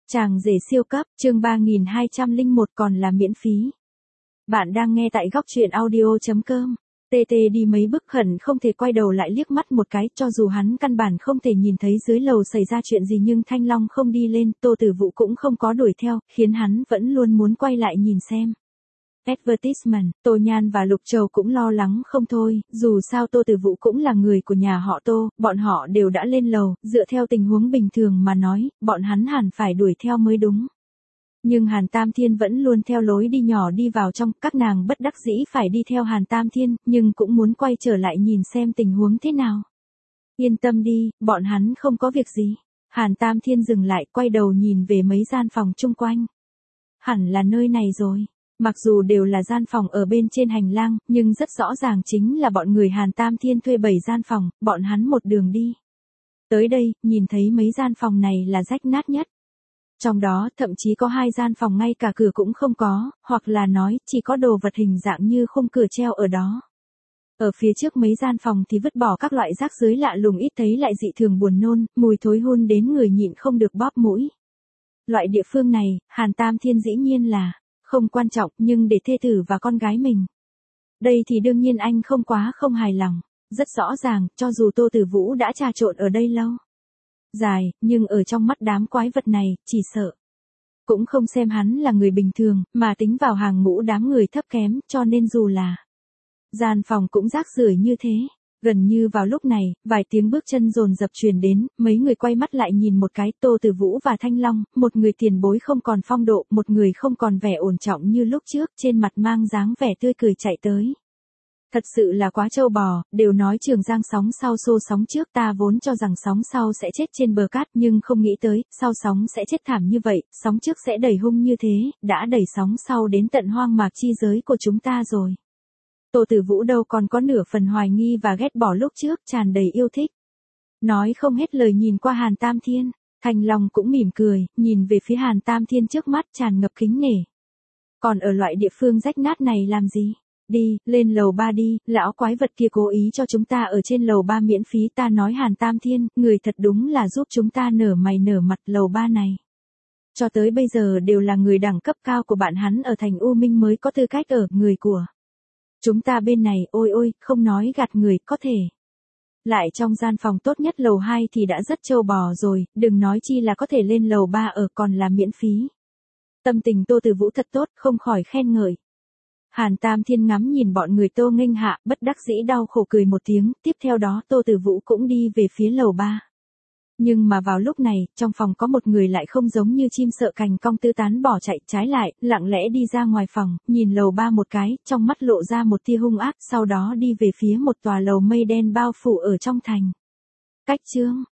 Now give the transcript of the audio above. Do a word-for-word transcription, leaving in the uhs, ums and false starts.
Chàng rể siêu cấp, chương ba nghìn hai trăm lẻ một còn là miễn phí. Bạn đang nghe tại góc truyện audio chấm com. tê tê đi mấy bước khẩn không thể quay đầu lại liếc mắt một cái, cho dù hắn căn bản không thể nhìn thấy dưới lầu xảy ra chuyện gì, nhưng Thanh Long không đi lên, Tô Tử Vũ cũng không có đuổi theo, khiến hắn vẫn luôn muốn quay lại nhìn xem. Advertisement, Tô Nhan và Lục Trầu cũng lo lắng không thôi, dù sao Tô Tử Vũ cũng là người của nhà họ Tô, bọn họ đều đã lên lầu, dựa theo tình huống bình thường mà nói, bọn hắn hẳn phải đuổi theo mới đúng. Nhưng Hàn Tam Thiên vẫn luôn theo lối đi nhỏ đi vào trong, các nàng bất đắc dĩ phải đi theo Hàn Tam Thiên, nhưng cũng muốn quay trở lại nhìn xem tình huống thế nào. Yên tâm đi, bọn hắn không có việc gì. Hàn Tam Thiên dừng lại, quay đầu nhìn về mấy gian phòng chung quanh. Hẳn là nơi này rồi. Mặc dù đều là gian phòng ở bên trên hành lang, nhưng rất rõ ràng chính là bọn người Hàn Tam Thiên thuê bảy gian phòng, bọn hắn một đường đi. Tới đây, nhìn thấy mấy gian phòng này là rách nát nhất. Trong đó, thậm chí có hai gian phòng ngay cả cửa cũng không có, hoặc là nói, chỉ có đồ vật hình dạng như khung cửa treo ở đó. Ở phía trước mấy gian phòng thì vứt bỏ các loại rác rưởi lạ lùng ít thấy lại dị thường buồn nôn, mùi thối hun đến người nhịn không được bóp mũi. Loại địa phương này, Hàn Tam Thiên dĩ nhiên là không quan trọng, nhưng để thê tử và con gái mình. Đây thì đương nhiên anh không quá không hài lòng. Rất rõ ràng, cho dù Tô Tử Vũ đã trà trộn ở đây lâu dài, nhưng ở trong mắt đám quái vật này, chỉ sợ cũng không xem hắn là người bình thường, mà tính vào hàng ngũ đám người thấp kém, cho nên dù là gian phòng cũng rác rưởi như thế. Gần như vào lúc này, vài tiếng bước chân dồn dập truyền đến, mấy người quay mắt lại nhìn một cái, Tô Tử Vũ và Thanh Long, một người tiền bối không còn phong độ, một người không còn vẻ ổn trọng như lúc trước, trên mặt mang dáng vẻ tươi cười chạy tới. Thật sự là quá trâu bò, đều nói Trường Giang sóng sau xô sóng trước, ta vốn cho rằng sóng sau sẽ chết trên bờ cát, nhưng không nghĩ tới, sau sóng sẽ chết thảm như vậy, sóng trước sẽ đẩy hung như thế, đã đẩy sóng sau đến tận hoang mạc chi giới của chúng ta rồi. Tô Tử Vũ đâu còn có nửa phần hoài nghi và ghét bỏ lúc trước, tràn đầy yêu thích. Nói không hết lời nhìn qua Hàn Tam Thiên, Thanh Long cũng mỉm cười, nhìn về phía Hàn Tam Thiên trước mắt tràn ngập kính nể. Còn ở loại địa phương rách nát này làm gì? Đi, lên lầu ba đi, lão quái vật kia cố ý cho chúng ta ở trên lầu ba miễn phí, ta nói Hàn Tam Thiên, người thật đúng là giúp chúng ta nở mày nở mặt. Lầu ba này cho tới bây giờ đều là người đẳng cấp cao của bạn hắn ở thành U Minh mới có tư cách ở, người của chúng ta bên này, ôi ôi, không nói gạt người, có thể lại trong gian phòng tốt nhất lầu hai thì đã rất trâu bò rồi, đừng nói chi là có thể lên lầu ba ở, còn là miễn phí. Tâm tình Tô Tử Vũ thật tốt, không khỏi khen ngợi. Hàn Tam Thiên ngắm nhìn bọn người Tô nghênh hạ, bất đắc dĩ đau khổ cười một tiếng, tiếp theo đó Tô Tử Vũ cũng đi về phía lầu ba. Nhưng mà vào lúc này, trong phòng có một người lại không giống như chim sợ cành cong tứ tán bỏ chạy, trái lại, lặng lẽ đi ra ngoài phòng, nhìn lầu ba một cái, trong mắt lộ ra một tia hung ác, sau đó đi về phía một tòa lầu mây đen bao phủ ở trong thành. Cách chương,